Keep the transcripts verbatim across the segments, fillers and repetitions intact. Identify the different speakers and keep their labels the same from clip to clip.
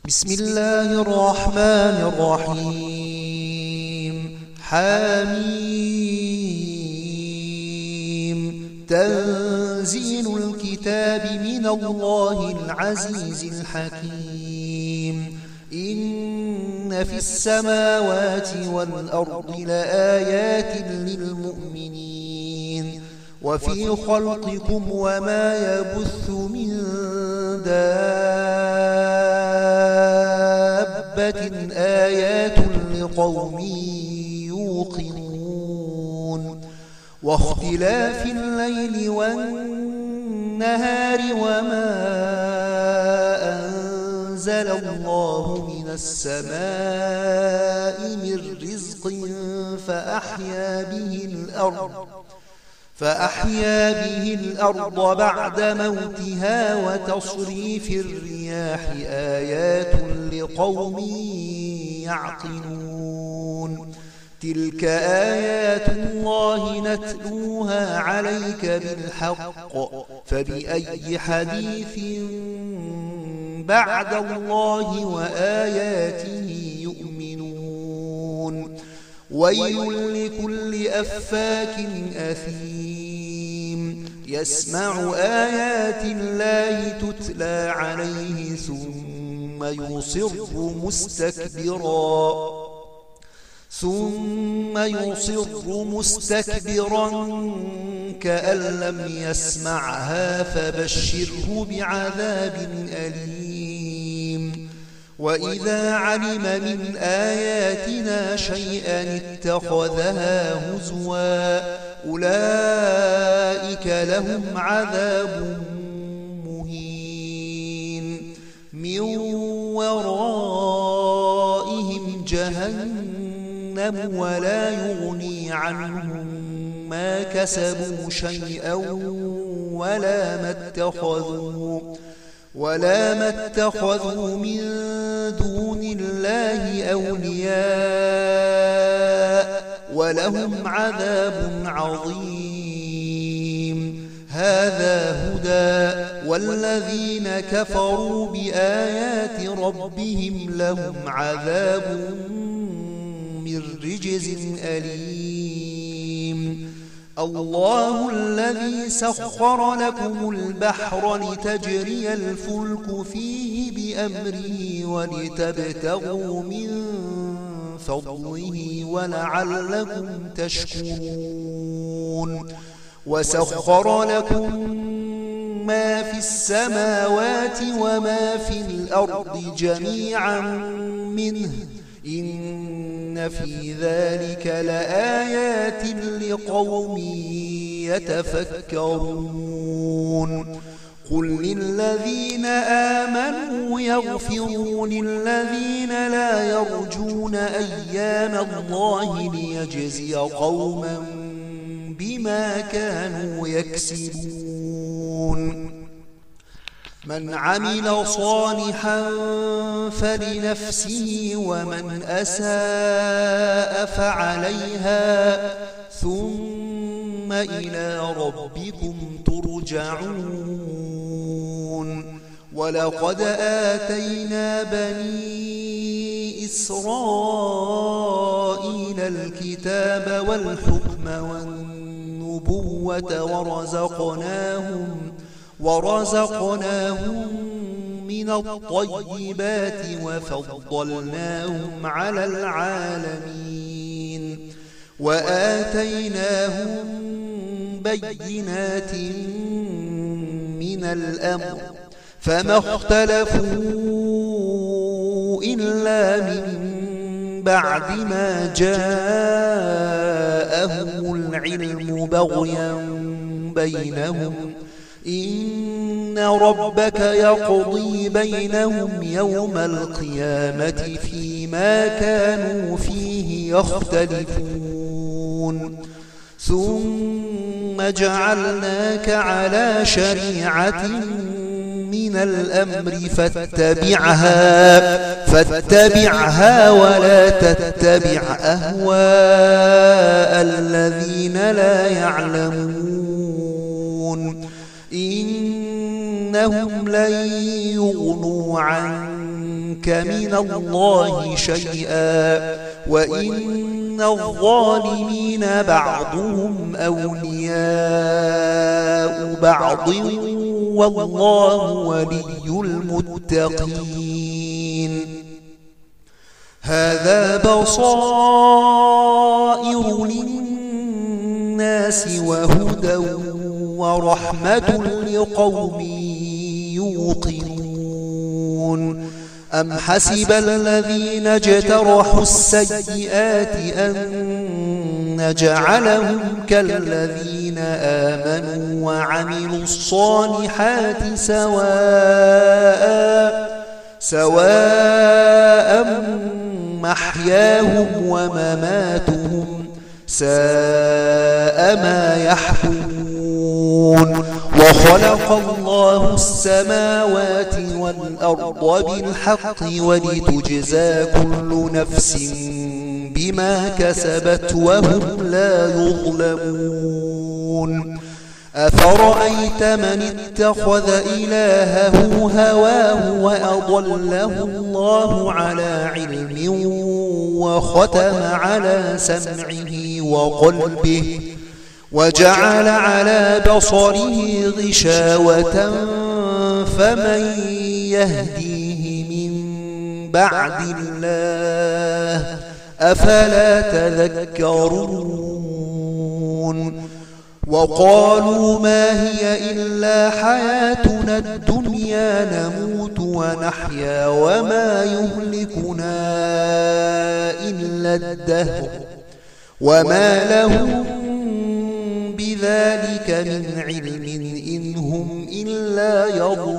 Speaker 1: بسم الله الرحمن الرحيم. حميم. تنزيل الكتاب من الله العزيز الحكيم. إن في السماوات والأرض لآيات للمؤمنين وفي خلقكم وما يبث من دابة آيات لقوم يوقنون. واختلاف الليل والنهار وما أنزل الله من السماء من رزق فأحيا به الأرض فأحيا به الأرض بعد موتها وتصريف الرياح آيات لقوم يعقلون. تلك آيات الله نتلوها عليك بالحق فبأي حديث بعد الله وآياته يؤمنون. ويل لكل أفاك أثيم يسمع آيات الله تتلى عليه ثم يصر مستكبرا ثم يصر مستكبرا كأن لم يسمعها فبشره بعذاب أليم. وإذا علم من آياتنا شيئا اتخذها هزوا أولئك لهم عذاب مهين. من ورائهم جهنم ولا يغني عنهم ما كسبوا شيئا ولا ما اتخذوا ولا ما اتخذوا من دون الله أولياء ولهم عذاب عظيم. هذا هدى والذين كفروا بآيات ربهم لهم عذاب من رجز أليم. الله الذي سخر لكم البحر لتجري الفلك فيه بأمره ولتبتغوا من فضله ولعلكم تشكرون. وسخر لكم ما في السماوات وما في الأرض جميعا منه إن في ذلك لآيات لقوم يتفكرون. قل للذين آمنوا يغفروا للذين لا يرجون أيام الله ليجزي قوما بما كانوا يكسبون. من عمل صالحا فلنفسه ومن أساء فعليها ثم إلى ربكم ترجعون. ولقد آتينا بني إسرائيل الكتاب والحكم والنبوة ورزقناهم ورزقناهم من الطيبات وفضلناهم على العالمين وآتيناهم بينات من الأمر فما اختلفوا إلا من بعد ما جاءهم العلم بغيا بينهم إن ربك يقضي بينهم يوم القيامة فيما كانوا فيه يختلفون. ثم جعلناك على شريعة من الأمر فاتبعها فاتبعها ولا تتبع أهواء الذين لا يعلمون. إن إنهم لن يغنوا عنك من الله شيئا وإن الظالمين بعضهم أولياء بعض والله ولي المتقين. هذا بصائر للناس وهدى ورحمة لقوم يوقنون. أم حسب الذين اجترحوا السيئات أن نجعلهم كالذين آمنوا وعملوا الصالحات سواء سواء محياهم ومماتهم ساء ما يحكمون. وخلق الله السماوات والأرض بالحق ولتجزى كل نفس بما كسبت وهم لا يظلمون. أفرأيت من اتخذ إلهه هواه وأضله الله على علم وختم على سمعه وقلبه وجعل على بصره غشاوة فمن يهديه من بعد الله أفلا تذكرون. وقالوا ما هي إلا حياتنا الدنيا نموت ونحيا وما يهلكنا إلا الدهر وما لهم بذلك من علم إن هم إلا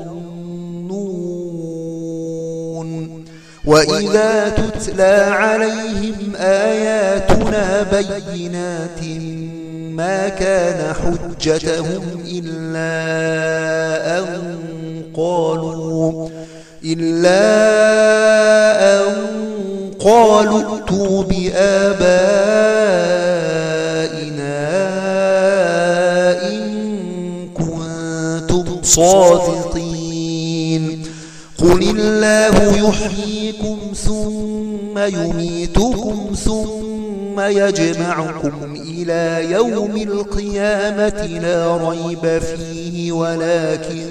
Speaker 1: يظنون. وإذا تتلى عليهم آياتنا بينات ما كان حجتهم إلا أن قالوا إلا أن قالوا ائتوا بآبائنا إن كنتم صادقين. قل الله يحييكم ثم يميتكم ثم يجمعكم إلى يوم القيامة لا ريب فيه ولكن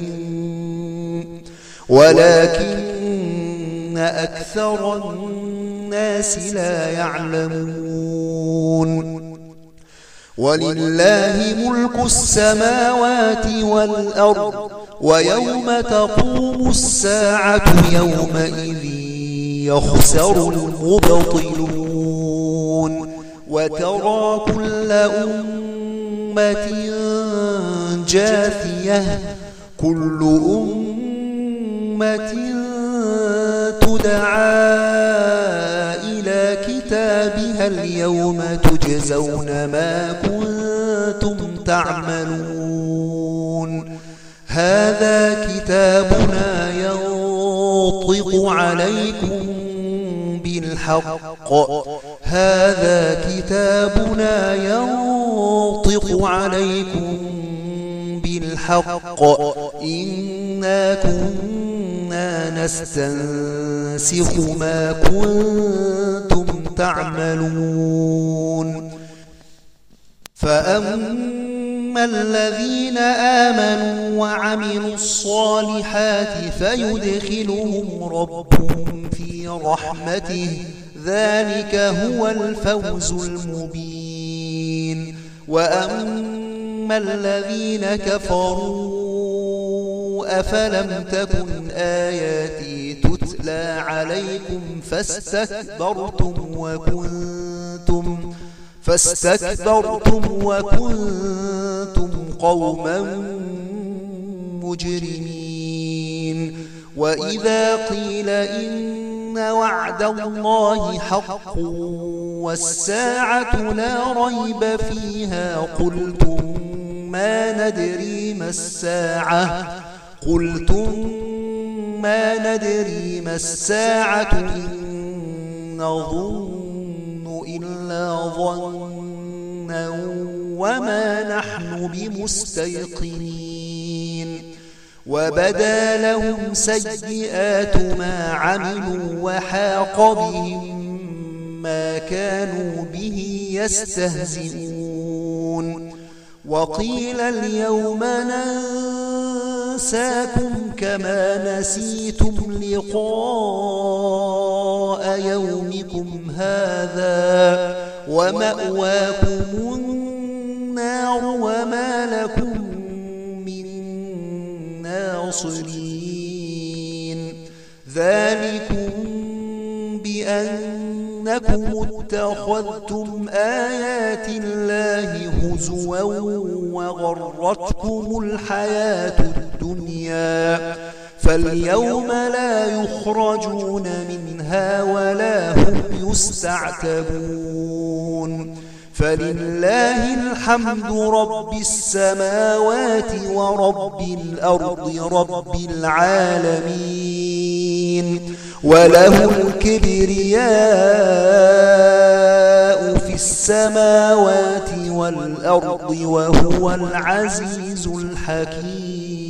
Speaker 1: ولكن أكثر الناس لا يعلمون. ولله ملك السماوات والأرض ويوم تقوم الساعة يومئذ يخسر المبطلون. وترى كل أمة جاثية كل أمة تدعى إلى كتابها اليوم تجزون ما كنتم تعملون. هذا كتابنا ينطق عليكم بالحق هذا كتابنا ينطق عليكم بالحق إنا كنا نستنسخ ما كنتم تعملون. فأما الذين آمنوا وعملوا الصالحات فيدخلهم ربهم في رحمته ذلك هو الفوز المبين. وأما الذين كفروا أفلم تكن آياتي تتلى عليكم فاستكبرتم وكنتم فاستكبرتم وكنتم قوما مجرمين. وإذا قيل إن وعد الله حق والساعة لا ريب فيها قلتم ما ندري ما الساعة قلتم ما ندري ما الساعة إن نظن إلا ظنا وما نحن بمستيقنين. وبدا لهم سيئات ما عملوا وحاق بهم ما كانوا به يستهزئون وقيل اليوم ننساكم كما نسيتم لقاء يومكم هذا ومأواكم النار وما لكم من ناصرين ذلكم بأنكم اتخذتم آيات الله هزوا وغرتكم الحياة الدنيا فاليوم لا يخرجون منها ولا هم يستعتبون فلله الحمد رب السماوات ورب الأرض رب العالمين وله الكبرياء في السماوات والأرض وهو العزيز الحكيم.